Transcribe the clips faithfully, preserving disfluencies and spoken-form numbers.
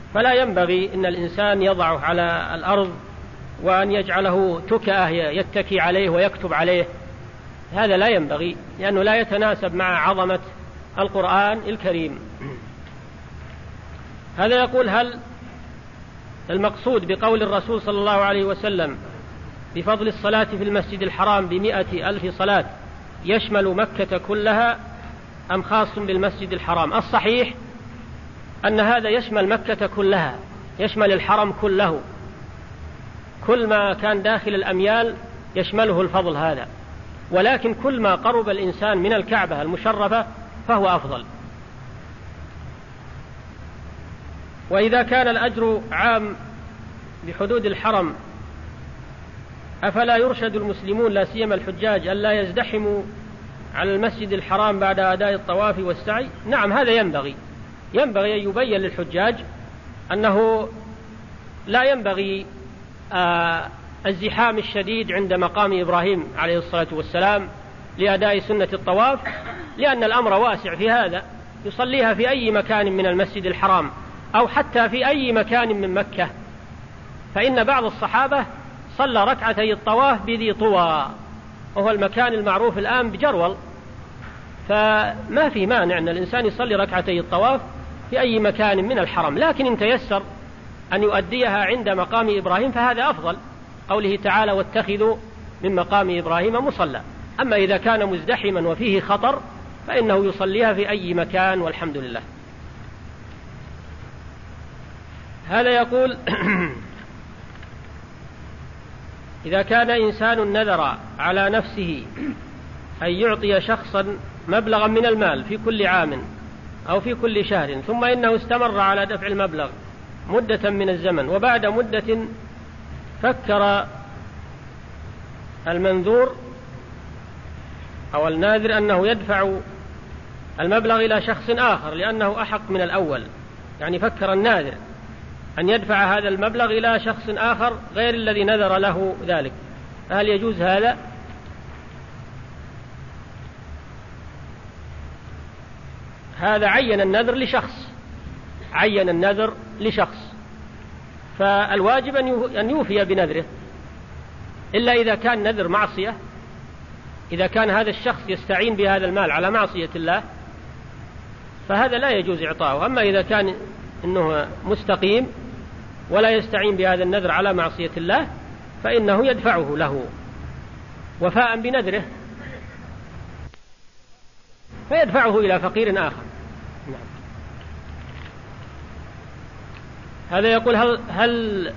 فلا ينبغي أن الإنسان يضعه على الأرض وأن يجعله تكأة يتكي عليه ويكتب عليه، هذا لا ينبغي، لأنه لا يتناسب مع عظمة القرآن الكريم. هذا يقول: هل المقصود بقول الرسول صلى الله عليه وسلم بفضل الصلاة في المسجد الحرام بمئة ألف صلاة يشمل مكة كلها أم خاص بالمسجد الحرام؟ الصحيح أن هذا يشمل مكة كلها، يشمل الحرم كله، كل ما كان داخل الأميال يشمله الفضل هذا، ولكن كل ما قرب الإنسان من الكعبة المشرفة فهو أفضل. وإذا كان الأجر عام بحدود الحرم أفلا يرشد المسلمون لا سيما الحجاج ألا يزدحموا على المسجد الحرام بعد أداء الطواف والسعي؟ نعم، هذا ينبغي ينبغي أن يبين للحجاج أنه لا ينبغي آه الزحام الشديد عند مقام إبراهيم عليه الصلاة والسلام لأداء سنة الطواف، لأن الأمر واسع في هذا، يصليها في أي مكان من المسجد الحرام أو حتى في أي مكان من مكة. فإن بعض الصحابة صلى ركعتي الطواف بذي طوى، وهو المكان المعروف الآن بجرول، فما في مانع أن الإنسان يصلي ركعتي الطواف في أي مكان من الحرم، لكن إن تيسر أن يؤديها عند مقام إبراهيم فهذا أفضل، قوله تعالى: واتخذوا من مقام إبراهيم مصلى. أما إذا كان مزدحما وفيه خطر فإنه يصليها في أي مكان، والحمد لله. هذا يقول: إذا كان إنسان نذر على نفسه أن يعطي شخصا مبلغا من المال في كل عام أو في كل شهر، ثم إنه استمر على دفع المبلغ مدة من الزمن، وبعد مدة فكر المنذور أو الناذر أنه يدفع المبلغ إلى شخص آخر لأنه أحق من الأول، يعني فكر الناذر أن يدفع هذا المبلغ إلى شخص آخر غير الذي نذر له ذلك، فهل يجوز هذا؟ هذا عين النذر لشخص، عين النذر لشخص، فالواجب أن يوفي بنذره، إلا إذا كان نذر معصية، إذا كان هذا الشخص يستعين بهذا المال على معصية الله فهذا لا يجوز إعطاؤه. أما إذا كان إنه مستقيم ولا يستعين بهذا النذر على معصية الله فإنه يدفعه له وفاء بنذره، فيدفعه إلى فقير آخر. نعم. هذا يقول: هل, هل,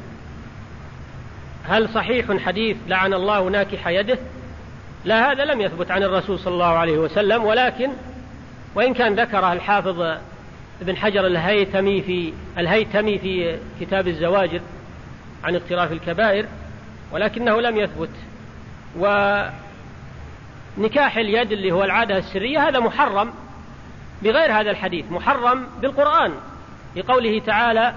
هل صحيح حديث لعن الله ناكح يده؟ لا، هذا لم يثبت عن الرسول صلى الله عليه وسلم، ولكن وإن كان ذكره الحافظ ابن حجر الهيثمي في الهيثمي في كتاب الزواجر عن اقتراف الكبائر، ولكنه لم يثبت. ونكاح اليد اللي هو العادة السرية هذا محرم بغير هذا الحديث، محرم بالقرآن لقوله تعالى: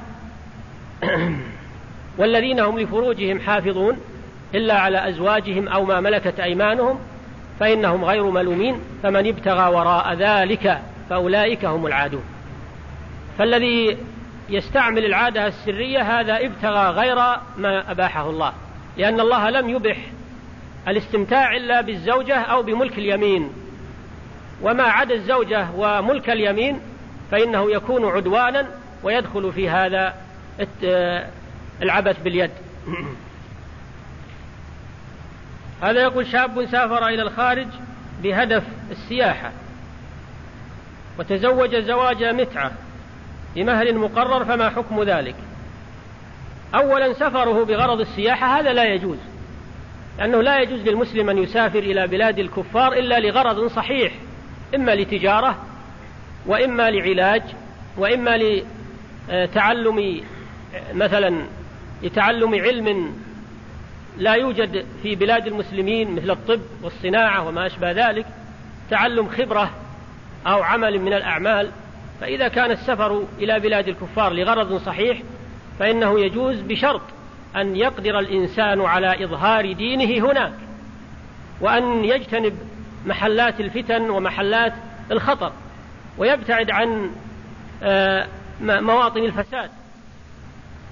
والذين هم لفروجهم حافظون إلا على أزواجهم أو ما ملكت أيمانهم فإنهم غير ملومين فمن ابتغى وراء ذلك فأولئك هم العادون. فالذي يستعمل العادة السرية هذا ابتغى غير ما أباحه الله، لأن الله لم يبح الاستمتاع إلا بالزوجة أو بملك اليمين، وما عدا الزوجة وملك اليمين فإنه يكون عدوانا ويدخل في هذا العبث باليد. هذا يقول: شاب سافر إلى الخارج بهدف السياحة وتزوج زواج متعة بمهر مقرر، فما حكم ذلك؟ أولا، سفره بغرض السياحة هذا لا يجوز، لأنه لا يجوز للمسلم أن يسافر إلى بلاد الكفار إلا لغرض صحيح، إما لتجارة وإما لعلاج وإما لتعلم مثلا لتعلم علم لا يوجد في بلاد المسلمين مثل الطب والصناعة وما أشبه ذلك، تعلم خبرة أو عمل من الأعمال. فإذا كان السفر إلى بلاد الكفار لغرض صحيح فإنه يجوز، بشرط أن يقدر الإنسان على إظهار دينه هناك، وأن يجتنب محلات الفتن ومحلات الخطر، ويبتعد عن مواطن الفساد،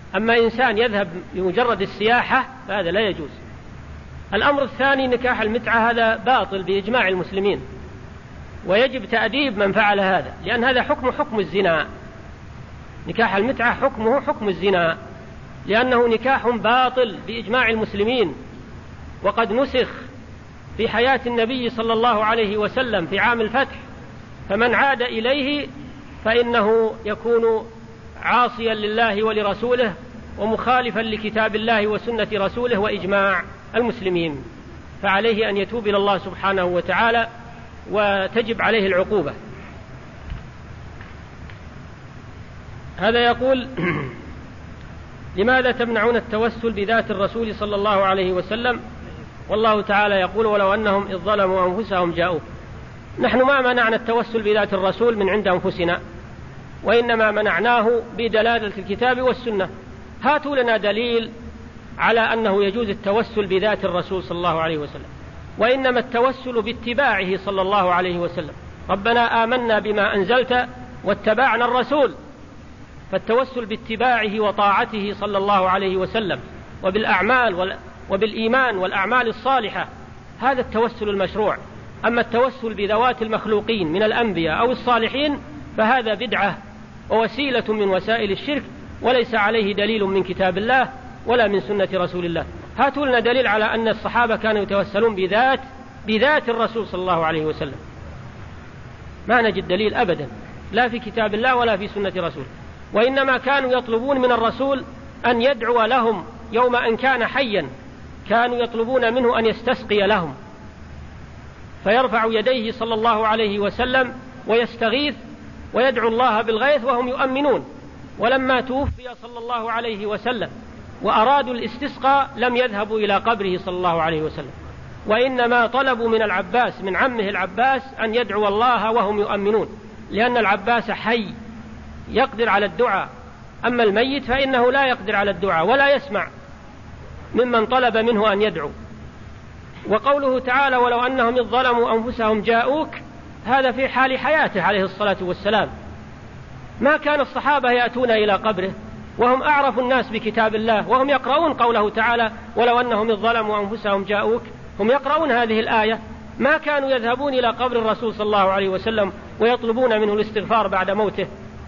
أما إنسان يذهب لمجرد السياحة فهذا لا يجوز. الأمر الثاني نكاح المتعة هذا باطل بإجماع المسلمين، ويجب تأديب من فعل هذا، لأن هذا حكم حكم الزنا. نكاح المتعة حكمه حكم الزنا، لأنه نكاح باطل بإجماع المسلمين، وقد نسخ في حياة النبي صلى الله عليه وسلم في عام الفتح، فمن عاد إليه فإنه يكون عاصيا لله ولرسوله ومخالفا لكتاب الله وسنة رسوله وإجماع المسلمين، فعليه أن يتوب إلى الله سبحانه وتعالى وتجب عليه العقوبة. هذا يقول: لماذا تمنعون التوسل بذات الرسول صلى الله عليه وسلم والله تعالى يقول: ولو أنهم إذ ظلموا أنفسهم جاءوك. نحن ما منعنا التوسل بذات الرسول من عند أنفسنا، وإنما منعناه بدلالة الكتاب والسنة. هاتوا لنا دليل على أنه يجوز التوسل بذات الرسول صلى الله عليه وسلم، وإنما التوسل باتباعه صلى الله عليه وسلم. ربنا آمنا بما أنزلت واتبعنا الرسول، فالتوسل باتباعه وطاعته صلى الله عليه وسلم وبالأعمال وبالإيمان والأعمال الصالحة، هذا التوسل المشروع. أما التوسل بذوات المخلوقين من الأنبياء أو الصالحين فهذا بدعة ووسيلة من وسائل الشرك، وليس عليه دليل من كتاب الله ولا من سنة رسول الله. هاتوا لنا دليل على أن الصحابة كانوا يتوسلون بذات بذات الرسول صلى الله عليه وسلم. ما نجد دليل أبدا، لا في كتاب الله ولا في سنة رسول. وإنما كانوا يطلبون من الرسول أن يدعو لهم يوم أن كان حيا، كانوا يطلبون منه أن يستسقي لهم، فيرفع يديه صلى الله عليه وسلم ويستغيث ويدعو الله بالغيث وهم يؤمنون. ولما توفي صلى الله عليه وسلم وأرادوا الاستسقاء لم يذهبوا إلى قبره صلى الله عليه وسلم، وإنما طلبوا من العباس من عمه العباس أن يدعو الله وهم يؤمنون، لأن العباس حي يقدر على الدعاء، أما الميت فإنه لا يقدر على الدعاء ولا يسمع ممن طلب منه أن يدعو. وقوله تعالى: ولو أنهم إذ ظلموا أنفسهم جاءوك، هذا في حال حياته عليه الصلاة والسلام. ما كان الصحابة يأتون إلى قبره وهم أعرف الناس بكتاب الله، وهم يقرؤون قوله تعالى: ولو أنهم إذ ظلموا أنفسهم جاءوك، هم يقرؤون هذه الآية. ما كانوا يذهبون إلى قبر الرسول صلى الله عليه وسلم ويطلبون منه الاستغفار بعد موته،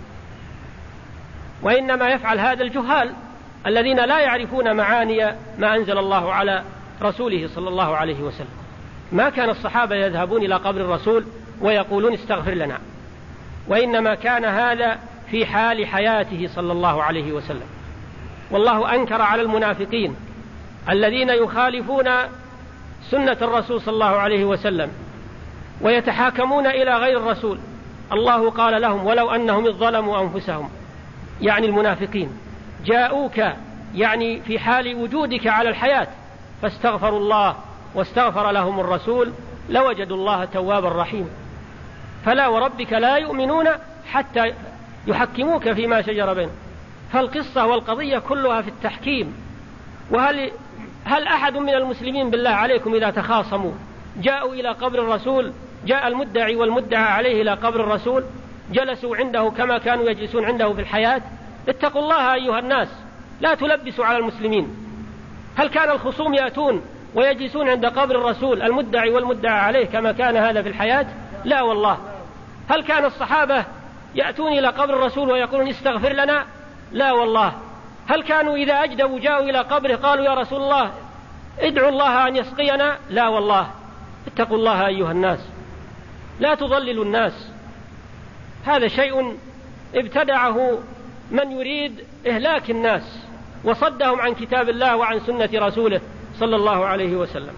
وإنما يفعل هذا الجهال الذين لا يعرفون معاني ما أنزل الله على رسوله صلى الله عليه وسلم. ما كان الصحابة يذهبون إلى قبر الرسول ويقولون استغفر لنا، وإنما كان هذا في حال حياته صلى الله عليه وسلم. والله أنكر على المنافقين الذين يخالفون سنة الرسول صلى الله عليه وسلم ويتحاكمون إلى غير الرسول. الله قال لهم: ولو أنهم إذ ظلموا أنفسهم، يعني المنافقين، جاءوك يعني في حال وجودك على الحياة، فاستغفروا الله واستغفر لهم الرسول لوجدوا الله توابا رحيما. فلا وربك لا يؤمنون حتى يحكموك فيما شجر بينهم. فالقصة والقضية كلها في التحكيم. وهل هل أحد من المسلمين بالله عليكم إذا تخاصموا جاءوا إلى قبر الرسول، جاء المدعي والمدعى عليه إلى قبر الرسول، جلسوا عنده كما كانوا يجلسون عنده في الحياة؟ اتقوا الله أيها الناس، لا تلبسوا على المسلمين. هل كان الخصوم يأتون ويجلسون عند قبر الرسول المدعي والمدعى عليه كما كان هذا في الحياة؟ لا والله. هل كان الصحابة يأتون إلى قبر الرسول ويقولون استغفر لنا؟ لا والله. هل كانوا إذا أجدوا جاءوا إلى قبره قالوا يا رسول الله ادعوا الله أن يسقينا؟ لا والله. اتقوا الله أيها الناس، لا تضللوا الناس. هذا شيء ابتدعه من يريد إهلاك الناس وصدهم عن كتاب الله وعن سنة رسوله صلى الله عليه وسلم.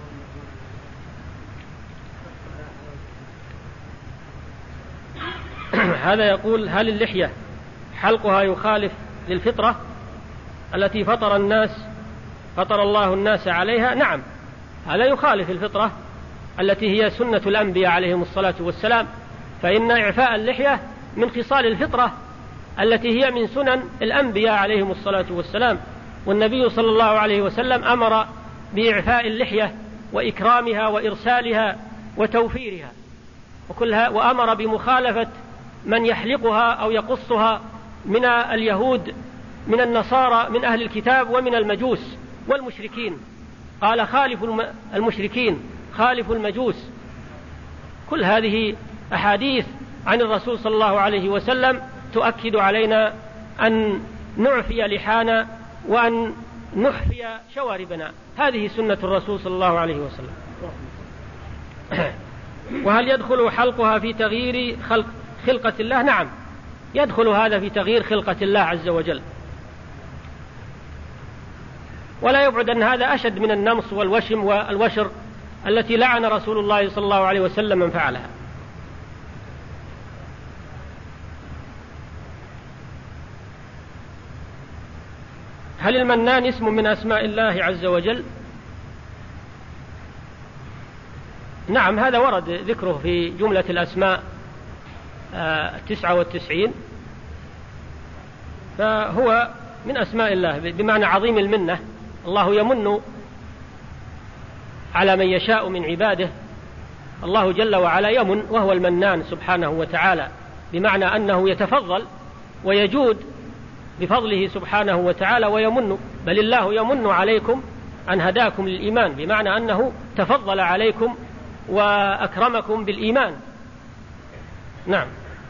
هذا يقول: هل اللحية حلقها يخالف للفطرة التي فطر الناس فطر الله الناس عليها؟ نعم، هذا يخالف الفطرة التي هي سنة الأنبياء عليهم الصلاة والسلام، فإن إعفاء اللحية من خصال الفطرة التي هي من سنن الأنبياء عليهم الصلاة والسلام. والنبي صلى الله عليه وسلم أمر بإعفاء اللحية وإكرامها وإرسالها وتوفيرها وكلها، وأمر بمخالفة من يحلقها أو يقصها من اليهود من النصارى من أهل الكتاب ومن المجوس والمشركين. قال خالفوا المشركين، خالفوا المجوس. كل هذه أحاديث عن الرسول صلى الله عليه وسلم تؤكد علينا أن نعفي لحانا وأن نحفي شواربنا. هذه سنة الرسول صلى الله عليه وسلم. وهل يدخل حلقها في تغيير خلق خلقة الله؟ نعم، يدخل هذا في تغيير خلقة الله عز وجل، ولا يبعد أن هذا أشد من النمص والوشم والوشر التي لعن رسول الله صلى الله عليه وسلم من فعلها. هل المنان اسم من أسماء الله عز وجل؟ نعم، هذا ورد ذكره في جملة الأسماء التسعة والتسعين، فهو من أسماء الله بمعنى عظيم المنة. الله يمن على من يشاء من عباده. الله جل وعلا يمن وهو المنان سبحانه وتعالى، بمعنى أنه يتفضل ويجود بفضله سبحانه وتعالى ويمن. بل الله يمن عليكم أن هداكم للإيمان، بمعنى أنه تفضل عليكم وأكرمكم بالإيمان. نعم.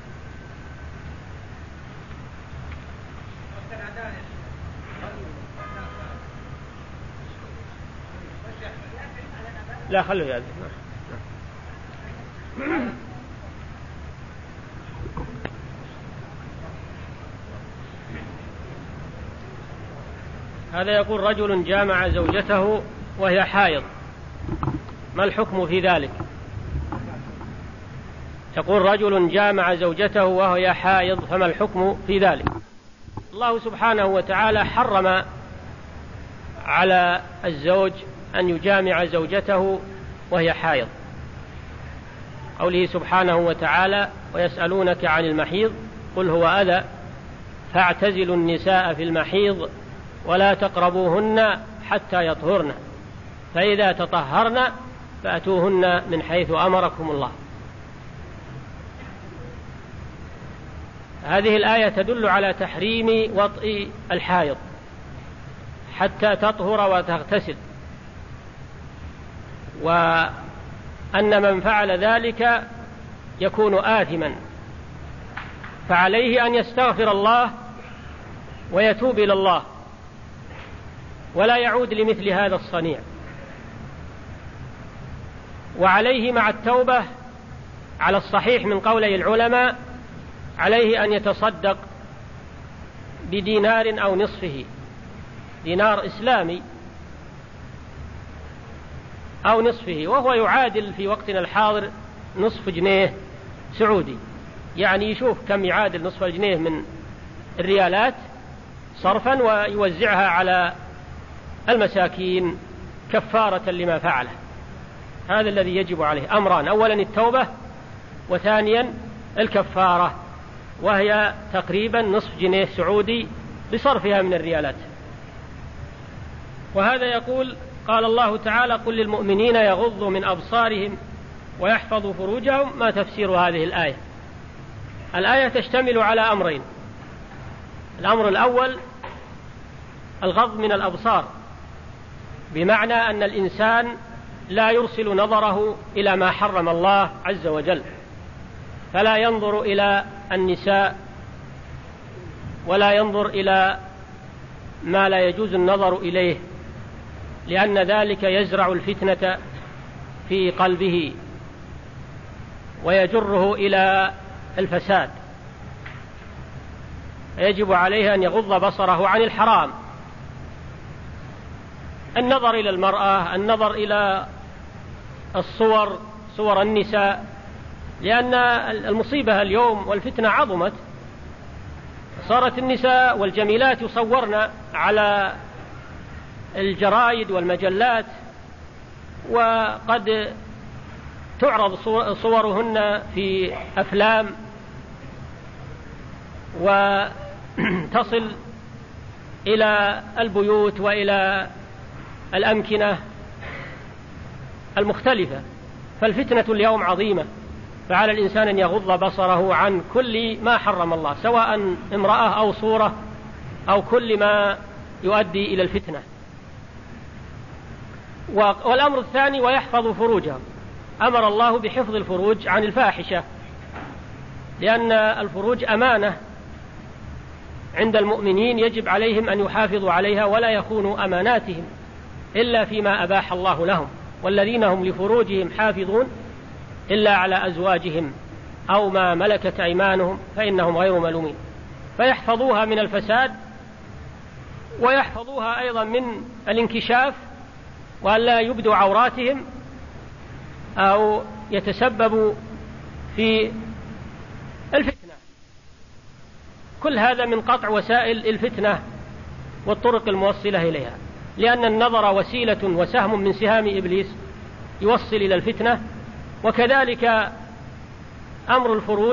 لا خلوا هذا. هذا يقول رجل جامع زوجته وهي حائض، ما الحكم في ذلك؟ يقول رجل جامع زوجته وهي حائض فما الحكم في ذلك؟ الله سبحانه وتعالى حرم على الزوج أن يجامع زوجته وهي حائض. قوله سبحانه وتعالى ويسألونك عن المحيض قل هو أذى فاعتزلوا النساء في المحيض ولا تقربوهن حتى يطهرن فإذا تطهرن فأتوهن من حيث أمركم الله. هذه الآية تدل على تحريم وطئ الحائض حتى تطهر وتغتسل، وأن من فعل ذلك يكون آثما، فعليه أن يستغفر الله ويتوب إلى الله ولا يعود لمثل هذا الصنيع. وعليه مع التوبة على الصحيح من قولي العلماء عليه أن يتصدق بدينار أو نصفه، دينار إسلامي أو نصفه، وهو يعادل في وقتنا الحاضر نصف جنيه سعودي، يعني يشوف كم يعادل نصف جنيه من الريالات صرفا ويوزعها على المساكين كفارة لما فعله. هذا الذي يجب عليه أمران: أولا التوبة، وثانيا الكفارة، وهي تقريبا نصف جنيه سعودي بصرفها من الريالات. وهذا يقول قال الله تعالى قل للمؤمنين يغضوا من أبصارهم ويحفظوا فروجهم. ما تفسير هذه الآية؟ الآية تشتمل على أمرين: الأمر الأول الغض من الأبصار، بمعنى أن الإنسان لا يرسل نظره إلى ما حرم الله عز وجل، فلا ينظر إلى النساء ولا ينظر إلى ما لا يجوز النظر إليه، لأن ذلك يزرع الفتنة في قلبه ويجره إلى الفساد. يجب عليه أن يغض بصره عن الحرام، النظر إلى المرأة، النظر إلى الصور، صور النساء، لأن المصيبة اليوم والفتنة عظمت، صارت النساء والجميلات يصورن على الجرائد والمجلات، وقد تعرض صورهن في أفلام وتصل إلى البيوت وإلى الأمكنة المختلفة. فالفتنة اليوم عظيمة، فعلى الإنسان أن يغض بصره عن كل ما حرم الله، سواء امرأة أو صورة أو كل ما يؤدي إلى الفتنة. والأمر الثاني ويحفظ فروجهم، أمر الله بحفظ الفروج عن الفاحشة، لأن الفروج أمانة عند المؤمنين يجب عليهم أن يحافظوا عليها ولا يخونوا أماناتهم إلا فيما أباح الله لهم، والذين هم لفروجهم حافظون إلا على أزواجهم أو ما ملكت أيمانهم فإنهم غير ملومين، فيحفظوها من الفساد ويحفظوها أيضا من الانكشاف وأن لا يبدوا عوراتهم أو يتسببوا في الفتنة. كل هذا من قطع وسائل الفتنة والطرق الموصلة إليها، لأن النظر وسيلة وسهم من سهام إبليس يوصل إلى الفتنة. وكذلك أمر الفروج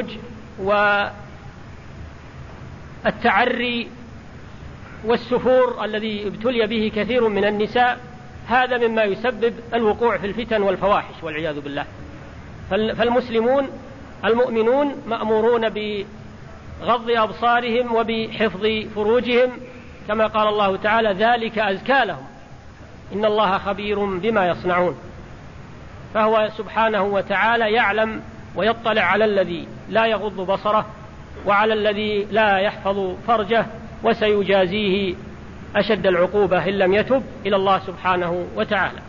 والتعري والسفور الذي ابتلي به كثير من النساء، هذا مما يسبب الوقوع في الفتن والفواحش والعياذ بالله. فالمسلمون المؤمنون مأمورون بغض أبصارهم وبحفظ فروجهم، كما قال الله تعالى: ذلك أزكى لهم إن الله خبير بما يصنعون. فهو سبحانه وتعالى يعلم ويطلع على الذي لا يغض بصره وعلى الذي لا يحفظ فرجه، وسيجازيه أشد العقوبة إن لم يتب إلى الله سبحانه وتعالى.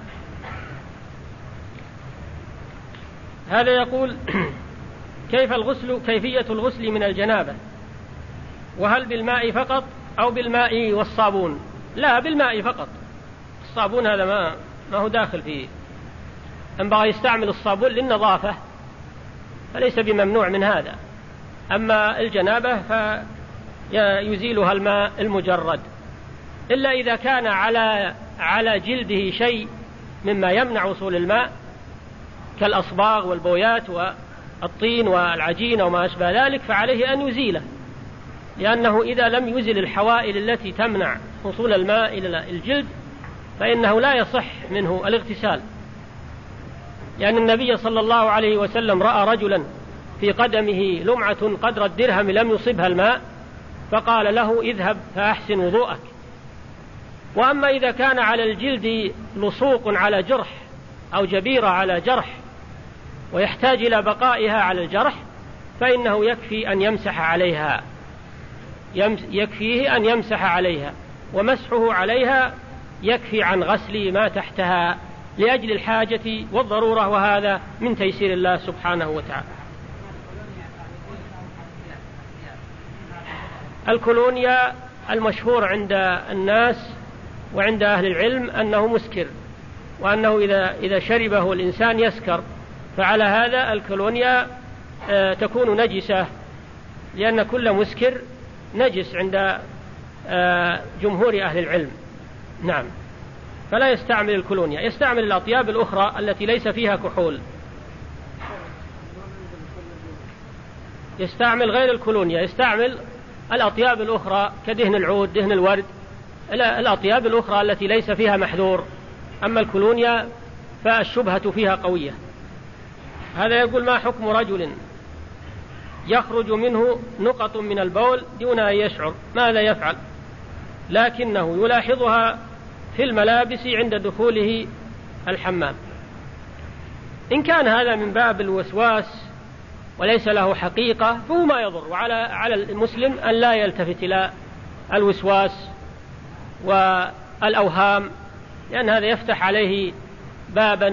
هذا يقول: كيف الغسل كيفية الغسل من الجنابة؟ وهل بالماء فقط أو بالماء والصابون؟ لا، بالماء فقط. الصابون هذا ما ما هو داخل فيه. ينبغي يستعمل الصابون للنظافة فليس بممنوع من هذا. أما الجنابة فيزيلها الماء المجرد، إلا إذا كان على على جلده شيء مما يمنع وصول الماء كالأصباغ والبويات والطين والعجين وما أشبه ذلك، فعليه أن يزيله، لأنه إذا لم يزل الحوائل التي تمنع وصول الماء إلى الجلد فإنه لا يصح منه الاغتسال. لأن النبي صلى الله عليه وسلم رأى رجلا في قدمه لمعة قدر الدرهم لم يصبها الماء، فقال له: اذهب فأحسن وضوءك. وأما إذا كان على الجلد لصوق على جرح أو جبيرة على جرح ويحتاج إلى بقائها على الجرح، فإنه يكفي أن يمسح عليها يكفيه أن يمسح عليها، ومسحه عليها يكفي عن غسل ما تحتها لأجل الحاجة والضرورة، وهذا من تيسير الله سبحانه وتعالى. الكولونيا المشهور عند الناس وعند أهل العلم أنه مسكر، وأنه إذا إذا شربه الإنسان يسكر، فعلى هذا الكولونيا تكون نجسة، لأن كل مسكر نجس عند جمهور أهل العلم. نعم، فلا يستعمل الكولونيا، يستعمل الأطياب الأخرى التي ليس فيها كحول. يستعمل غير الكولونيا، يستعمل الأطياب الأخرى كدهن العود، دهن الورد، الأطياب الأخرى التي ليس فيها محذور. أما الكولونيا فالشبهة فيها قوية. هذا يقول: ما حكم رجل يخرج منه نقط من البول دون أن يشعر، ماذا يفعل؟ لكنه يلاحظها في الملابس عند دخوله الحمام. إن كان هذا من باب الوسواس وليس له حقيقة فهو ما يضر، وعلى على المسلم أن لا يلتفت إلى الوسواس والأوهام، لأن هذا يفتح عليه بابا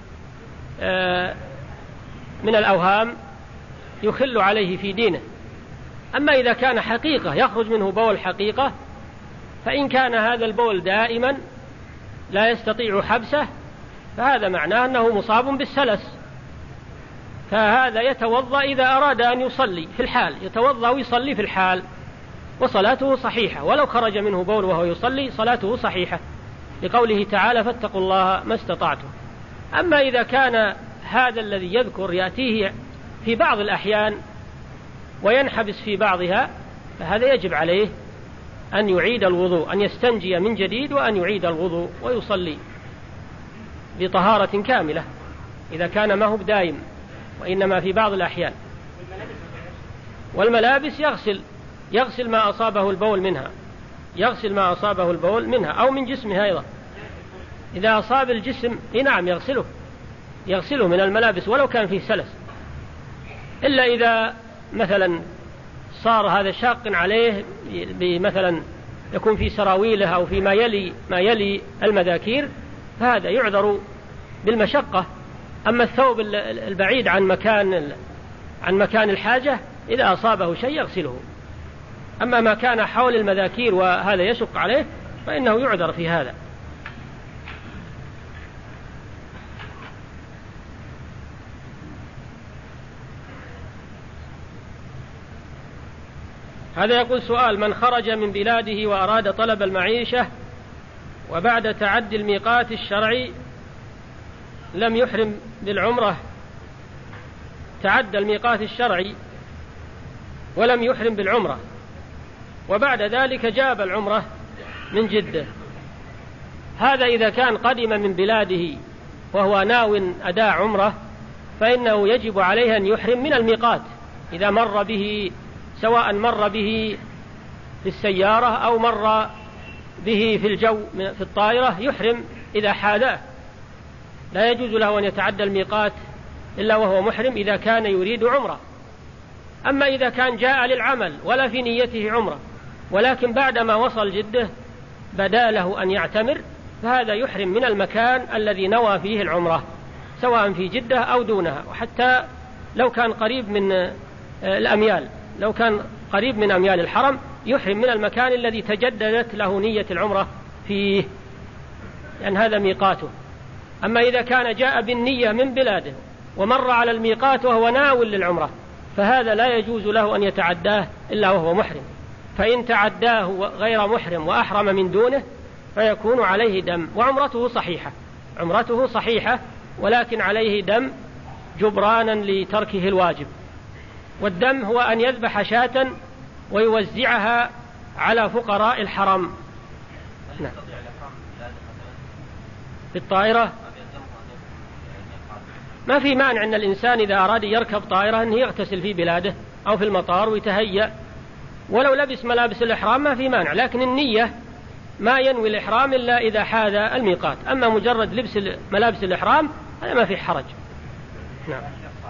من الأوهام يخل عليه في دينه. أما إذا كان حقيقة يخرج منه بول حقيقة، فإن كان هذا البول دائما لا يستطيع حبسه فهذا معناه أنه مصاب بالسلس، فهذا يتوضأ إذا أراد أن يصلي في الحال، يتوضأ ويصلي في الحال وصلاته صحيحة، ولو خرج منه بول وهو يصلي صلاته صحيحة، لقوله تعالى: فاتقوا الله ما استطعتم. أما إذا كان هذا الذي يذكر يأتيه في بعض الأحيان وينحبس في بعضها، فهذا يجب عليه أن يعيد الوضوء، أن يستنجي من جديد وأن يعيد الوضوء ويصلي بطهارة كاملة إذا كان ما هو بدائم، وإنما في بعض الأحيان. والملابس يغسل يغسل ما أصابه البول منها، يغسل ما أصابه البول منها أو من جسمه أيضا. إذا أصاب الجسم نعم يغسله يغسله من الملابس ولو كان فيه سلس، إلا إذا مثلا صار هذا شاق عليه بمثلا يكون في سراويله أو في ما يلي ما يلي المذاكير، فهذا يعذر بالمشقة. أما الثوب البعيد عن مكان عن مكان الحاجة إذا أصابه شيء يغسله. أما ما كان حول المذاكير وهذا يشق عليه فإنه يعذر في هذا. هذا يقول سؤال: من خرج من بلاده وأراد طلب المعيشة وبعد تعدي الميقات الشرعي لم يحرم بالعمرة، تعدى الميقات الشرعي ولم يحرم بالعمرة وبعد ذلك جاب العمرة من جدة، هذا إذا كان قدم من بلاده وهو ناو أداء عمرة فإنه يجب عليه أن يحرم من الميقات إذا مر به، سواء مر به في السيارة أو مر به في الجو في الطائرة، يحرم إذا حاذاه. لا يجوز له أن يتعدى الميقات إلا وهو محرم إذا كان يريد عمرة. أما إذا كان جاء للعمل ولا في نيته عمرة ولكن بعدما وصل جدة بدا له أن يعتمر، فهذا يحرم من المكان الذي نوى فيه العمرة سواء في جدة أو دونها، وحتى لو كان قريب من الأميال، لو كان قريب من أميال الحرم يحرم من المكان الذي تجددت له نية العمرة فيه، لأن هذا ميقاته. أما إذا كان جاء بالنية من بلاده ومر على الميقات وهو ناول للعمرة فهذا لا يجوز له أن يتعداه إلا وهو محرم، فإن تعداه غير محرم وأحرم من دونه فيكون عليه دم، وعمرته صحيحة، عمرته صحيحة ولكن عليه دم جبرانا لتركه الواجب. والدم هو أن يذبح شاة ويوزعها على فقراء الحرم. نعم. في الطائرة ما في مانع أن الإنسان إذا أراد يركب طائرة أنه يغتسل في بلاده أو في المطار ويتهيأ، ولو لبس ملابس الإحرام ما في مانع، لكن النية ما ينوي الإحرام إلا إذا حاذ الميقات. أما مجرد لبس ملابس الإحرام هذا ما في حرج. نعم.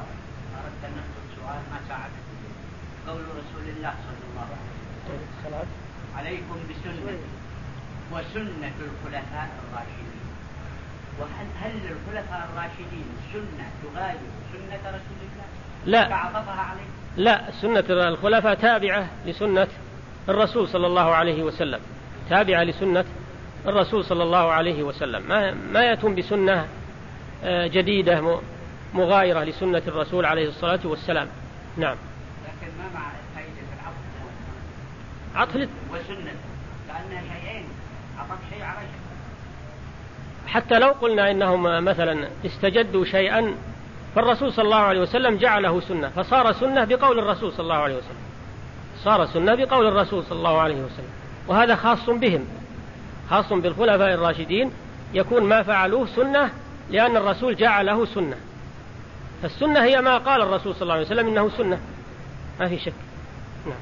قول رسول الله صلى الله عليه وسلم: عليكم بسنة وسنة الخلفاء الراشدين. وهل هل الخلفاء الراشدين سنة تغاير سنة رسول الله؟ لا فعطفها عليه؟ لا، سنة الخلفاء تابعة لسنة الرسول صلى الله عليه وسلم، تابعة لسنة الرسول صلى الله عليه وسلم، ما ما يأتون بسنة جديدة مغايرة لسنة الرسول عليه الصلاة والسلام. نعم. لكن ما مع فائدة العطف؟ عطف وسنة لأنها شيئين، عطف شيء على شيء. حتى لو قلنا إنهم مثلا استجدوا شيئا فالرسول صلى الله عليه وسلم جعله سنة، فصار سنة بقول الرسول صلى الله عليه وسلم، صار سنة بقول الرسول صلى الله عليه وسلم، وهذا خاص بهم، خاص بالخلفاء الراشدين، يكون ما فعلوه سنة لأن الرسول جعله سنة. فالسنة هي ما قال الرسول صلى الله عليه وسلم إنه سنة، ما في شك. نعم.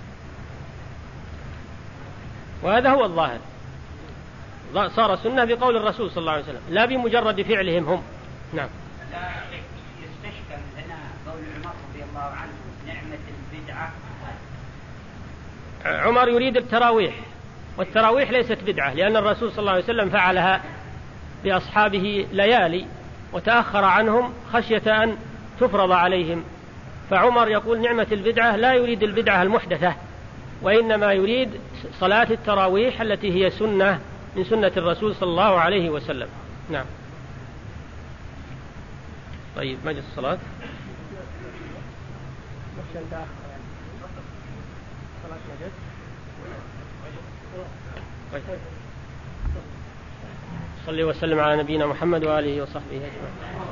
وهذا هو الظاهر، صار سنة بقول الرسول صلى الله عليه وسلم لا بمجرد فعلهم هم. نعم. لا يستشكل هنا قول عمر رضي الله عنه: نعمة البدعة. عمر يريد التراويح، والتراويح ليست بدعة، لأن الرسول صلى الله عليه وسلم فعلها بأصحابه ليالي وتأخر عنهم خشية أن تفرض عليهم. فعمر يقول نعمة البدعة، لا يريد البدعة المحدثة، وإنما يريد صلاة التراويح التي هي سنة من سنة الرسول صلى الله عليه وسلم. نعم. طيب، مجلس الصلاة. صلي وسلم على نبينا محمد وآله وصحبه أجمعين.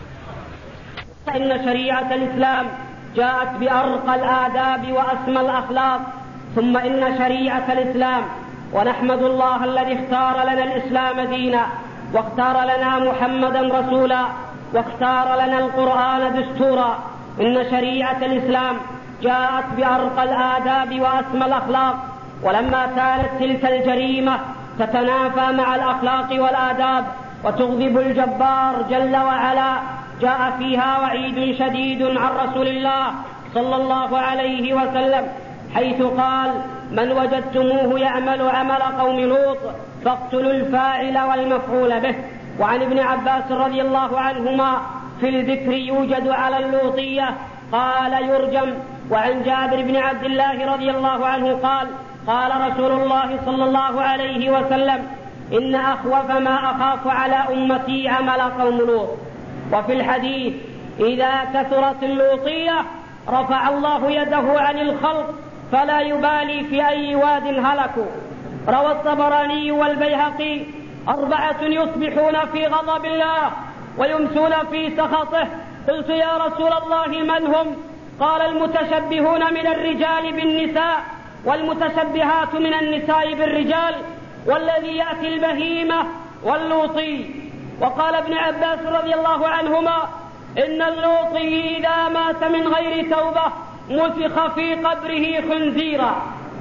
إن شريعة الإسلام جاءت بأرقى الآداب وأسمى الأخلاق، ثم إن شريعة الإسلام، ونحمد الله الذي اختار لنا الإسلام دينا، واختار لنا محمدا رسولا، واختار لنا القرآن دستورا. إن شريعة الإسلام جاءت بأرقى الآداب وأسمى الأخلاق، ولما كانت تلك الجريمة تتنافى مع الأخلاق والآداب وتغضب الجبار جل وعلا جاء فيها وعيد شديد عن رسول الله صلى الله عليه وسلم حيث قال: من وجدتموه يعمل عمل قوم لوط فاقتلوا الفاعل والمفعول به. وعن ابن عباس رضي الله عنهما في الذكر يوجد على اللوطية قال يرجم. وعن جابر بن عبد الله رضي الله عنه قال: قال رسول الله صلى الله عليه وسلم: إن أخوف ما أخاف على أمتي عمل قوم لوط. وفي الحديث: إذا كثرت اللوطية رفع الله يده عن الخلق فلا يبالي في أي واد هلكوا. روى الطبراني والبيهقي: أربعة يصبحون في غضب الله ويمسون في سخطه. قلت: يا رسول الله من هم؟ قال: المتشبهون من الرجال بالنساء والمتشبهات من النساء بالرجال والذي يأتي البهيمة واللوطي. وقال ابن عباس رضي الله عنهما: إن اللوطي إذا مات من غير توبة مسخ في قبره خنزيرا.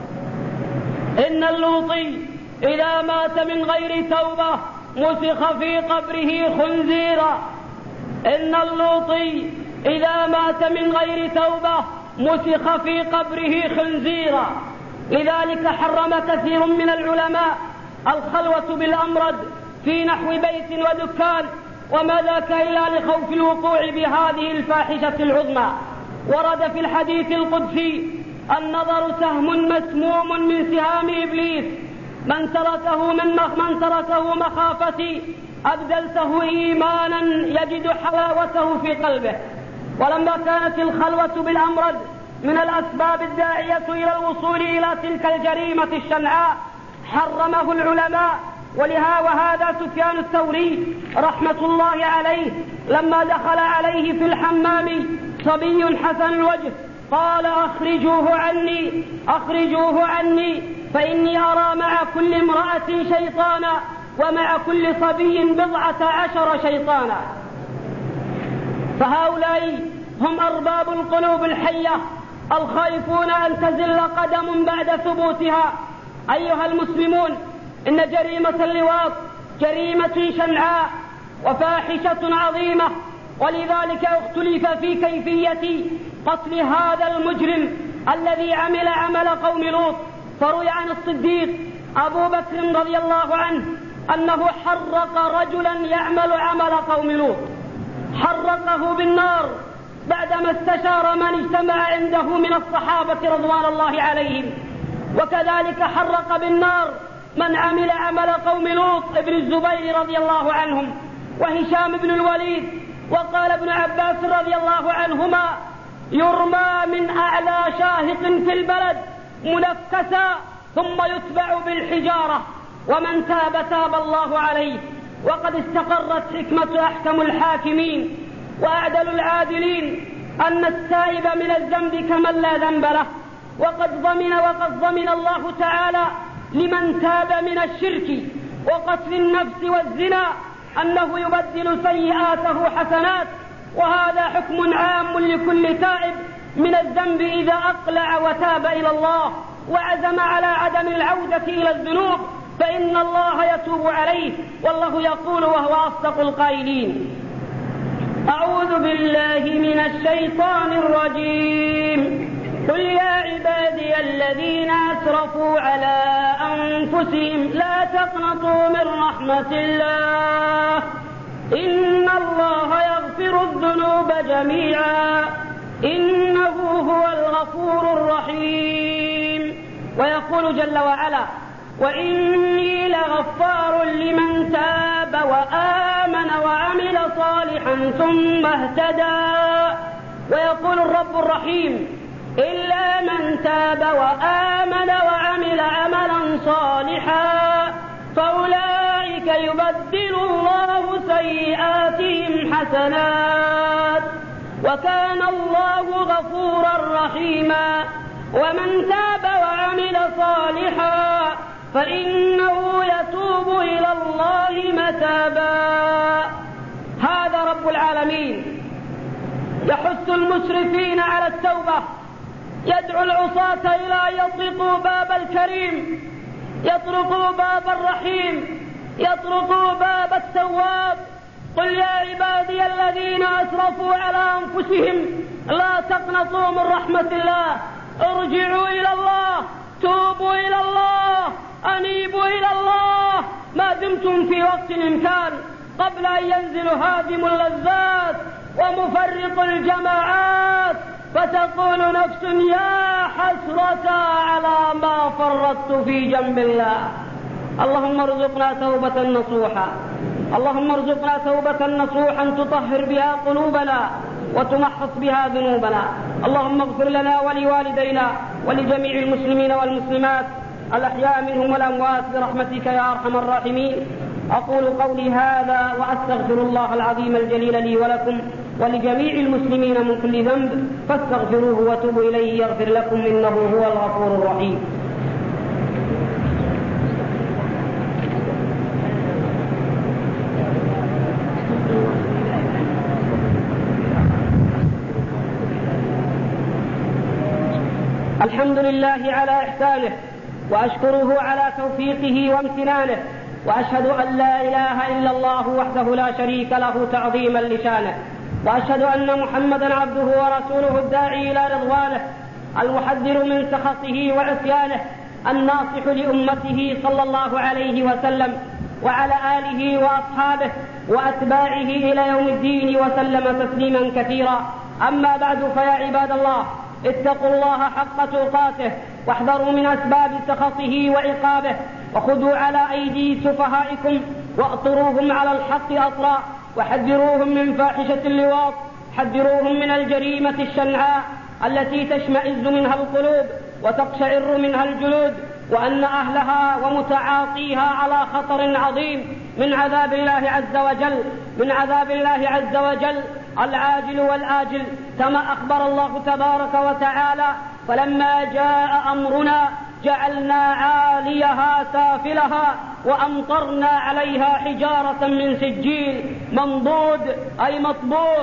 إن اللوطي إذا مات من غير توبة مسخ في قبره خنزيرا. إن اللوطي إذا مات من غير توبة مسخ في قبره خنزيرا. لذلك حرم كثير من العلماء الخلوة بالأمرد في نحو بيت ودكان، وما ذاك إلا لخوف الوقوع بهذه الفاحشة العظمى. ورد في الحديث القدسي: النظر سهم مسموم من سهام إبليس، من تركه من من تركه مخافتي أبدلته إيمانا يجد حلاوته في قلبه. ولما كانت الخلوة بالأمرد من الأسباب الداعية إلى الوصول إلى تلك الجريمة الشنعاء حرمه العلماء. ولها وهذا سفيان الثوري رحمة الله عليه لما دخل عليه في الحمام صبي حسن الوجه قال: أخرجوه عني أخرجوه عني فإني أرى مع كل امرأة شيطانا ومع كل صبي بضعة عشر شيطانا. فهؤلاء هم أرباب القلوب الحية الخائفون أن تزل قدم بعد ثبوتها. أيها المسلمون، إن جريمة اللواط جريمة شنعاء وفاحشة عظيمة، ولذلك اختلف في كيفية قتل هذا المجرم الذي عمل عمل قوم لوط. فروي عن الصديق أبو بكر رضي الله عنه أنه حرق رجلا يعمل عمل قوم لوط، حرقه بالنار بعدما استشار من اجتمع عنده من الصحابة رضوان الله عليهم. وكذلك حرق بالنار من عمل عمل قوم لوط ابن الزبير رضي الله عنهم وهشام بن الوليد. وقال ابن عباس رضي الله عنهما: يرمى من أعلى شاهق في البلد منكسا ثم يتبع بالحجارة، ومن تاب تاب الله عليه. وقد استقرت حكمة أحكم الحاكمين وأعدل العادلين أن التائب من الذنب كمن لا ذنب له. وقد ضمن وقد ضمن الله تعالى لمن تاب من الشرك وقتل النفس والزنا أنه يبدل سيئاته حسنات. وهذا حكم عام لكل تائب من الذنب إذا أقلع وتاب إلى الله وعزم على عدم العودة إلى الذنوب، فإن الله يتوب عليه. والله يقول وهو أصدق القائلين: أعوذ بالله من الشيطان الرجيم. قل يا عبادي الذين أسرفوا على أنفسهم لا تقنطوا من رحمة الله إن الله يغفر الذنوب جميعا إنه هو الغفور الرحيم. ويقول جل وعلا: وإني لغفار لمن تاب وآمن وعمل صالحا ثم اهتدى. ويقول الرب الرحيم: إلا من تاب وآمن وعمل عملا صالحا فأولئك يبدل الله سيئاتهم حسنات وكان الله غفورا رحيما. ومن تاب وعمل صالحا فإنه يتوب إلى الله متابا. هذا رب العالمين يحث المسرفين على التوبة، يدعو العصاة إلى أن يطرقوا باب الكريم، يطرقوا باب الرحيم، يطرقوا باب التواب. قل يا عبادي الذين أسرفوا على أنفسهم لا تقنطوا من رحمة الله، ارجعوا إلى الله، توبوا إلى الله، أنيبوا إلى الله ما دمتم في وقت الإمكان، قبل أن ينزل هادم اللذات ومفرق الجماعات، فتقول نفس يا حسرة على ما فرطت في جنب الله. اللهم ارزقنا توبة نصوحا، اللهم ارزقنا توبة نصوحا تطهر بها قلوبنا وتمحص بها ذنوبنا. اللهم اغفر لنا ولوالدينا ولجميع المسلمين والمسلمات الأحياء منهم والأموات برحمتك يا أرحم الراحمين. أقول قولي هذا وأستغفر الله العظيم الجليل لي ولكم ولجميع المسلمين من كل ذنب، فاستغفروه وتوبوا إليه يغفر لكم إنه هو الغفور الرحيم. الحمد لله على إحسانه، وأشكره على توفيقه وامتنانه، وأشهد أن لا إله إلا الله وحده لا شريك له تعظيما لشانه، وأشهد أن محمدا عبده ورسوله الداعي إلى رضوانه، المحذر من سخطه وعصيانه، الناصح لأمته صلى الله عليه وسلم وعلى آله وأصحابه وأتباعه إلى يوم الدين وسلم تسليما كثيرا. أما بعد، فيا عباد الله، اتقوا الله حق تقاته واحذروا من أسباب سخطه وعقابه، وخذوا على أيدي سفهائكم واأطروهم على الحق أطرا، وحذروهم من فاحشة اللواط، حذروهم من الجريمة الشنعاء التي تشمئز منها القلوب وتقشعر منها الجلود، وأن أهلها ومتعاطيها على خطر عظيم من عذاب الله عز وجل من عذاب الله عز وجل العاجل والآجل، كما أخبر الله تبارك وتعالى: فلما جاء أمرنا جعلنا عاليها سافلها وأمطرنا عليها حجارة من سجيل منضود أي مطبوخ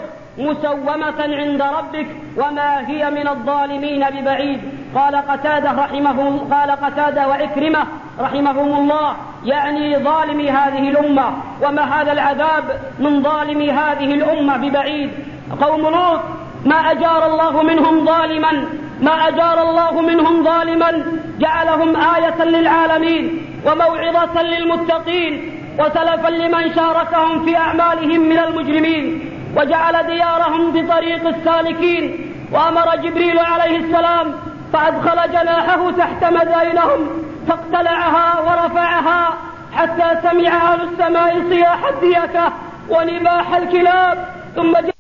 مسومة عند ربك وما هي من الظالمين ببعيد. قال قتادة رحمه قال قتادة وعكرمة رحمهم الله يعني ظالمي هذه الأمة، وما هذا العذاب من ظالمي هذه الأمة ببعيد. قوم لوط ما أجار الله منهم ظالما ما أجار الله منهم ظالما جعلهم آية للعالمين وموعظة للمتقين وسلفا لمن شاركهم في أعمالهم من المجرمين، وجعل ديارهم بطريق السالكين. وأمر جبريل عليه السلام فأدخل جناحه تحت مدائنهم فاقتلعها ورفعها حتى سمع أهل السماء صياح الديكة ونباح الكلاب، ثم